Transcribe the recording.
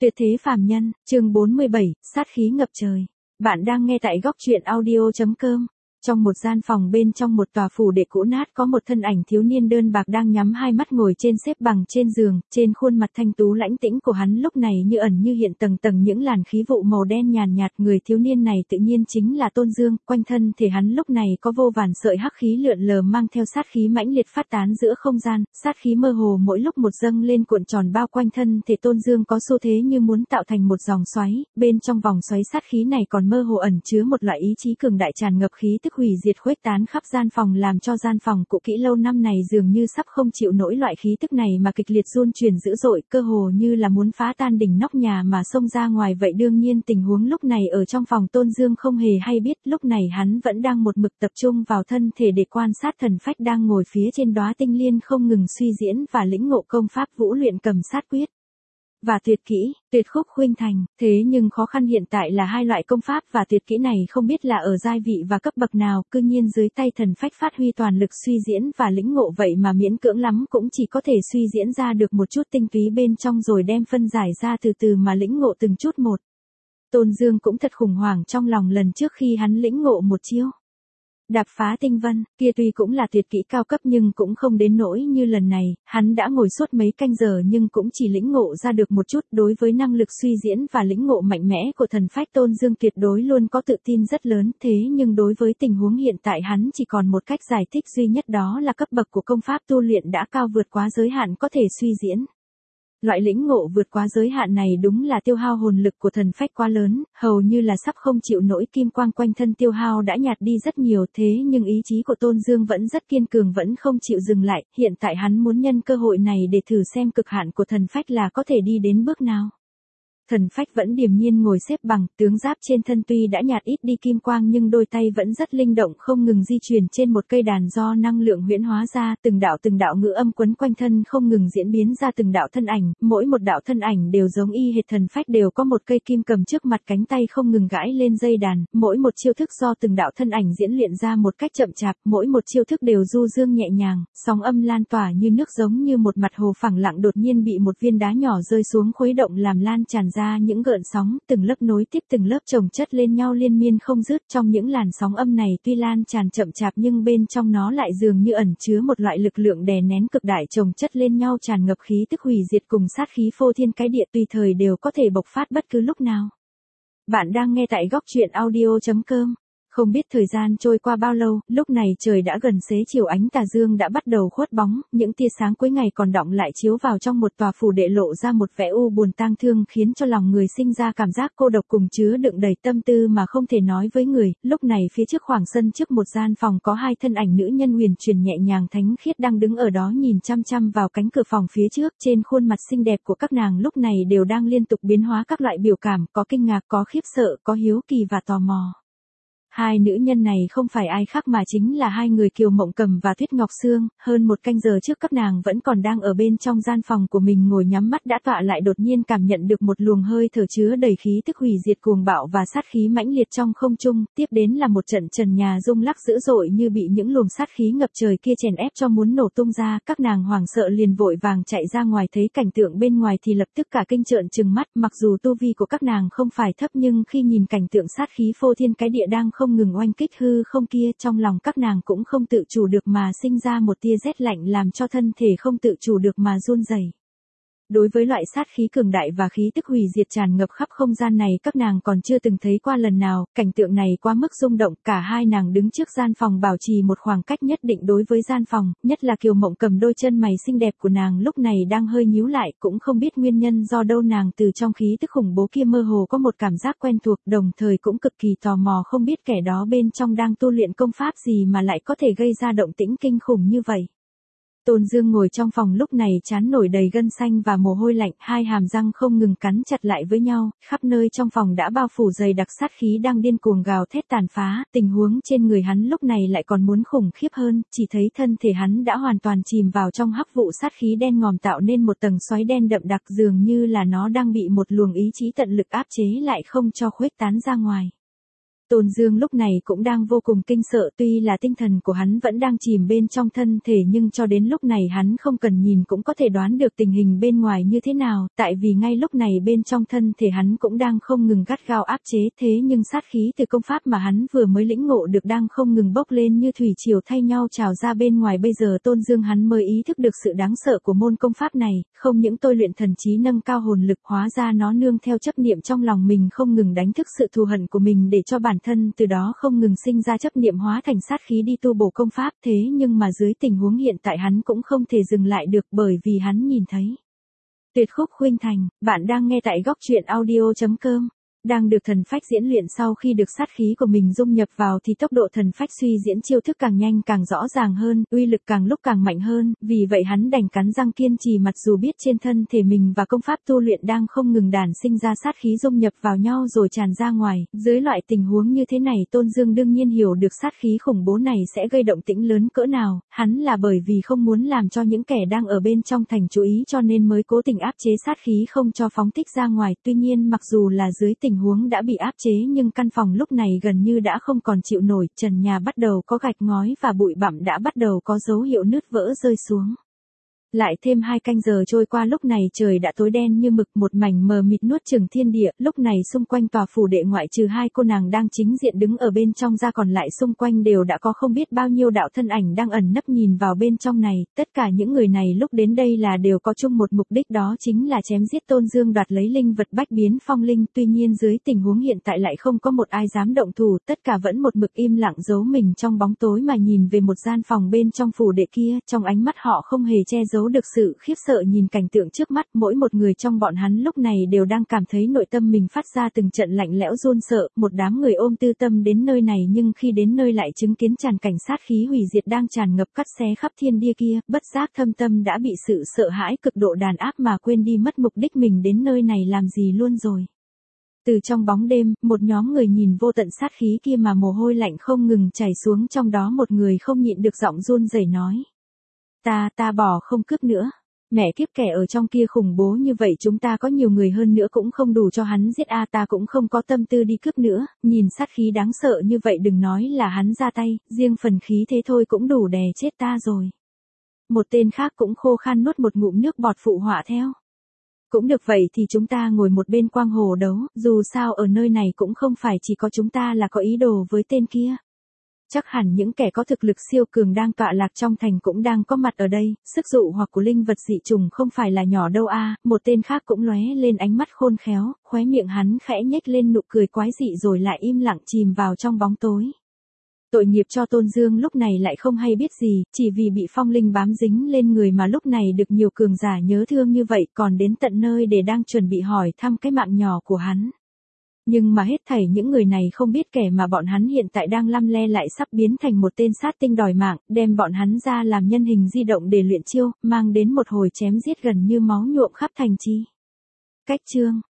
Tuyệt thế phàm nhân, chương 47, sát khí ngập trời. Bạn đang nghe tại góc truyện audio.com. Trong một gian phòng bên trong một tòa phủ đệ cũ nát có một thân ảnh thiếu niên đơn bạc đang nhắm hai mắt ngồi trên xếp bằng trên giường, trên khuôn mặt thanh tú lãnh tĩnh của hắn lúc này như ẩn như hiện tầng tầng những làn khí vụ màu đen nhàn nhạt. Người thiếu niên này tự nhiên chính là Tôn Dương, quanh thân thể hắn lúc này có vô vàn sợi hắc khí lượn lờ mang theo sát khí mãnh liệt phát tán giữa không gian, sát khí mơ hồ mỗi lúc một dâng lên cuộn tròn bao quanh thân thể Tôn Dương có xu thế như muốn tạo thành một dòng xoáy, bên trong vòng xoáy sát khí này còn mơ hồ ẩn chứa một loại ý chí cường đại tràn ngập khí tức hủy diệt khuếch tán khắp gian phòng làm cho gian phòng cũ kỹ lâu năm này dường như sắp không chịu nổi loại khí tức này mà kịch liệt run chuyển dữ dội, cơ hồ như là muốn phá tan đỉnh nóc nhà mà xông ra ngoài vậy. Đương nhiên tình huống lúc này ở trong phòng Tôn Dương không hề hay biết, lúc này hắn vẫn đang một mực tập trung vào thân thể để quan sát thần phách đang ngồi phía trên đóa tinh liên không ngừng suy diễn và lĩnh ngộ công pháp vũ luyện cầm sát quyết và tuyệt kỹ, tuyệt khúc khuynh thành. Thế nhưng khó khăn hiện tại là hai loại công pháp và tuyệt kỹ này không biết là ở giai vị và cấp bậc nào, cư nhiên dưới tay thần phách phát huy toàn lực suy diễn và lĩnh ngộ vậy mà miễn cưỡng lắm cũng chỉ có thể suy diễn ra được một chút tinh túy bên trong rồi đem phân giải ra từ từ mà lĩnh ngộ từng chút một. Tôn Dương cũng thật khủng hoảng trong lòng lần trước khi hắn lĩnh ngộ một chiêu đạp phá tinh vân, kia tuy cũng là tuyệt kỹ cao cấp nhưng cũng không đến nỗi như lần này, hắn đã ngồi suốt mấy canh giờ nhưng cũng chỉ lĩnh ngộ ra được một chút. Đối với năng lực suy diễn và lĩnh ngộ mạnh mẽ của thần phách Tôn Dương tuyệt đối luôn có tự tin rất lớn, thế nhưng đối với tình huống hiện tại hắn chỉ còn một cách giải thích duy nhất, đó là cấp bậc của công pháp tu luyện đã cao vượt quá giới hạn có thể suy diễn. Loại lĩnh ngộ vượt quá giới hạn này đúng là tiêu hao hồn lực của thần phách quá lớn, hầu như là sắp không chịu nổi, kim quang quanh thân tiêu hao đã nhạt đi rất nhiều, thế nhưng ý chí của Tôn Dương vẫn rất kiên cường, vẫn không chịu dừng lại, hiện tại hắn muốn nhân cơ hội này để thử xem cực hạn của thần phách là có thể đi đến bước nào. Thần phách vẫn điềm nhiên ngồi xếp bằng, tướng giáp trên thân tuy đã nhạt ít đi kim quang nhưng đôi tay vẫn rất linh động không ngừng di chuyển trên một cây đàn do năng lượng huyễn hóa ra, từng đạo ngữ âm quấn quanh thân không ngừng diễn biến ra từng đạo thân ảnh, mỗi một đạo thân ảnh đều giống y hệt thần phách, đều có một cây kim cầm trước mặt, cánh tay không ngừng gãi lên dây đàn, mỗi một chiêu thức do từng đạo thân ảnh diễn luyện ra một cách chậm chạp, mỗi một chiêu thức đều du dương nhẹ nhàng, sóng âm lan tỏa như nước giống như một mặt hồ phẳng lặng đột nhiên bị một viên đá nhỏ rơi xuống khuấy động làm lan tràn ra những gợn sóng, từng lớp nối tiếp từng lớp chồng chất lên nhau liên miên không dứt. Trong những làn sóng âm này tuy lan tràn chậm chạp nhưng bên trong nó lại dường như ẩn chứa một loại lực lượng đè nén cực đại chồng chất lên nhau, tràn ngập khí tức hủy diệt cùng sát khí phô thiên cái địa, tùy thời đều có thể bộc phát bất cứ lúc nào. Bạn đang nghe tại góc truyện audio.com. Không biết thời gian trôi qua bao lâu, lúc này trời đã gần xế chiều, ánh tà dương đã bắt đầu khuất bóng, những tia sáng cuối ngày còn đọng lại chiếu vào trong một tòa phủ đệ lộ ra một vẻ u buồn tang thương, khiến cho lòng người sinh ra cảm giác cô độc cùng chứa đựng đầy tâm tư mà không thể nói với người. Lúc này phía trước khoảng sân trước một gian phòng có hai thân ảnh nữ nhân huyền chuyển nhẹ nhàng thánh khiết đang đứng ở đó nhìn chăm chăm vào cánh cửa phòng phía trước, trên khuôn mặt xinh đẹp của các nàng lúc này đều đang liên tục biến hóa các loại biểu cảm, có kinh ngạc, có khiếp sợ, có hiếu kỳ và tò mò. Hai nữ nhân này không phải ai khác mà chính là hai người Kiều Mộng Cầm và Tuyết Ngọc Sương. Hơn một canh giờ trước các nàng vẫn còn đang ở bên trong gian phòng của mình ngồi nhắm mắt đã tọa lại, đột nhiên cảm nhận được một luồng hơi thở chứa đầy khí tức hủy diệt cuồng bạo và sát khí mãnh liệt trong không trung, tiếp đến là một trận trần nhà rung lắc dữ dội như bị những luồng sát khí ngập trời kia chèn ép cho muốn nổ tung ra. Các nàng hoảng sợ liền vội vàng chạy ra ngoài, thấy cảnh tượng bên ngoài thì lập tức cả kinh trợn trừng mắt, mặc dù tu vi của các nàng không phải thấp nhưng khi nhìn cảnh tượng sát khí phô thiên cái địa đang không ngừng oanh kích hư không kia, trong lòng các nàng cũng không tự chủ được mà sinh ra một tia rét lạnh làm cho thân thể không tự chủ được mà run rẩy. Đối với loại sát khí cường đại và khí tức hủy diệt tràn ngập khắp không gian này các nàng còn chưa từng thấy qua lần nào, cảnh tượng này quá mức rung động. Cả hai nàng đứng trước gian phòng bảo trì một khoảng cách nhất định đối với gian phòng, nhất là Kiều Mộng Cầm, đôi chân mày xinh đẹp của nàng lúc này đang hơi nhíu lại, cũng không biết nguyên nhân do đâu nàng từ trong khí tức khủng bố kia mơ hồ có một cảm giác quen thuộc, đồng thời cũng cực kỳ tò mò không biết kẻ đó bên trong đang tu luyện công pháp gì mà lại có thể gây ra động tĩnh kinh khủng như vậy. Tôn Dương ngồi trong phòng lúc này trán nổi đầy gân xanh và mồ hôi lạnh, hai hàm răng không ngừng cắn chặt lại với nhau, khắp nơi trong phòng đã bao phủ dày đặc sát khí đang điên cuồng gào thét tàn phá, tình huống trên người hắn lúc này lại còn muốn khủng khiếp hơn, chỉ thấy thân thể hắn đã hoàn toàn chìm vào trong hắc vụ sát khí đen ngòm tạo nên một tầng xoáy đen đậm đặc, dường như là nó đang bị một luồng ý chí tận lực áp chế lại không cho khuếch tán ra ngoài. Tôn Dương lúc này cũng đang vô cùng kinh sợ, tuy là tinh thần của hắn vẫn đang chìm bên trong thân thể nhưng cho đến lúc này hắn không cần nhìn cũng có thể đoán được tình hình bên ngoài như thế nào, tại vì ngay lúc này bên trong thân thể hắn cũng đang không ngừng gắt gao áp chế, thế nhưng sát khí từ công pháp mà hắn vừa mới lĩnh ngộ được đang không ngừng bốc lên như thủy triều thay nhau trào ra bên ngoài. Bây giờ Tôn Dương hắn mới ý thức được sự đáng sợ của môn công pháp này, không những tôi luyện thần trí nâng cao hồn lực, hóa ra nó nương theo chấp niệm trong lòng mình không ngừng đánh thức sự thù hận của mình để cho bản thân từ đó không ngừng sinh ra chấp niệm hóa thành sát khí đi tu bổ công pháp. Thế nhưng mà dưới tình huống hiện tại hắn cũng không thể dừng lại được, bởi vì hắn nhìn thấy Tuyệt Khúc Khuynh Thành. Bạn đang nghe tại góc truyện audio.com. Đang được thần phách diễn luyện, sau khi được sát khí của mình dung nhập vào thì tốc độ thần phách suy diễn chiêu thức càng nhanh càng rõ ràng hơn, uy lực càng lúc càng mạnh hơn, vì vậy hắn đành cắn răng kiên trì, mặc dù biết trên thân thể mình và công pháp tu luyện đang không ngừng đản sinh ra sát khí dung nhập vào nhau rồi tràn ra ngoài. Dưới loại tình huống như thế này, Tôn Dương đương nhiên hiểu được sát khí khủng bố này sẽ gây động tĩnh lớn cỡ nào, hắn là bởi vì không muốn làm cho những kẻ đang ở bên trong thành chú ý cho nên mới cố tình áp chế sát khí không cho phóng thích ra ngoài. Tuy nhiên mặc dù là dưới tình huống đã bị áp chế nhưng căn phòng lúc này gần như đã không còn chịu nổi, trần nhà bắt đầu có gạch ngói và bụi bặm đã bắt đầu có dấu hiệu nứt vỡ rơi xuống. Lại thêm 2 canh giờ trôi qua, lúc này trời đã tối đen như mực, một mảnh mờ mịt nuốt chửng thiên địa. Lúc này xung quanh tòa phủ đệ ngoại trừ 2 cô nàng đang chính diện đứng ở bên trong ra, còn lại xung quanh đều đã có không biết bao nhiêu đạo thân ảnh đang ẩn nấp nhìn vào bên trong này. Tất cả những người này lúc đến đây là đều có chung một mục đích, đó chính là chém giết Tôn Dương, đoạt lấy linh vật bách biến phong linh. Tuy nhiên dưới tình huống hiện tại lại không có một ai dám động thủ, tất cả vẫn một mực im lặng giấu mình trong bóng tối mà nhìn về một gian phòng bên trong phủ đệ kia. Trong ánh mắt họ không hề che giấu được sự khiếp sợ nhìn cảnh tượng trước mắt, mỗi một người trong bọn hắn lúc này đều đang cảm thấy nội tâm mình phát ra từng trận lạnh lẽo run sợ. Một đám người ôm tư tâm đến nơi này nhưng khi đến nơi lại chứng kiến tràn cảnh sát khí hủy diệt đang tràn ngập cắt xé khắp thiên địa kia, bất giác thâm tâm đã bị sự sợ hãi cực độ đàn áp mà quên đi mất mục đích mình đến nơi này làm gì luôn rồi. Từ trong bóng đêm, một nhóm người nhìn vô tận sát khí kia mà mồ hôi lạnh không ngừng chảy xuống, trong đó một người không nhịn được giọng run rẩy nói: Ta bỏ không cướp nữa. Mẹ kiếp, kẻ ở trong kia khủng bố như vậy, chúng ta có nhiều người hơn nữa cũng không đủ cho hắn giết a, ta cũng không có tâm tư đi cướp nữa, nhìn sát khí đáng sợ như vậy đừng nói là hắn ra tay, riêng phần khí thế thôi cũng đủ đè chết ta rồi. Một tên khác cũng khô khan nuốt một ngụm nước bọt phụ họa theo: Cũng được, vậy thì chúng ta ngồi một bên quang hồ đấu, dù sao ở nơi này cũng không phải chỉ có chúng ta là có ý đồ với tên kia. Chắc hẳn những kẻ có thực lực siêu cường đang tọa lạc trong thành cũng đang có mặt ở đây, sức dụ hoặc của linh vật dị trùng không phải là nhỏ đâu a. Một tên khác cũng lóe lên ánh mắt khôn khéo, khóe miệng hắn khẽ nhếch lên nụ cười quái dị rồi lại im lặng chìm vào trong bóng tối. Tội nghiệp cho Tôn Dương lúc này lại không hay biết gì, chỉ vì bị phong linh bám dính lên người mà lúc này được nhiều cường giả nhớ thương như vậy, còn đến tận nơi để đang chuẩn bị hỏi thăm cái mạng nhỏ của hắn. Nhưng mà hết thảy những người này không biết kẻ mà bọn hắn hiện tại đang lăm le lại sắp biến thành một tên sát tinh đòi mạng, đem bọn hắn ra làm nhân hình di động để luyện chiêu, mang đến một hồi chém giết gần như máu nhuộm khắp thành trì. Cách chương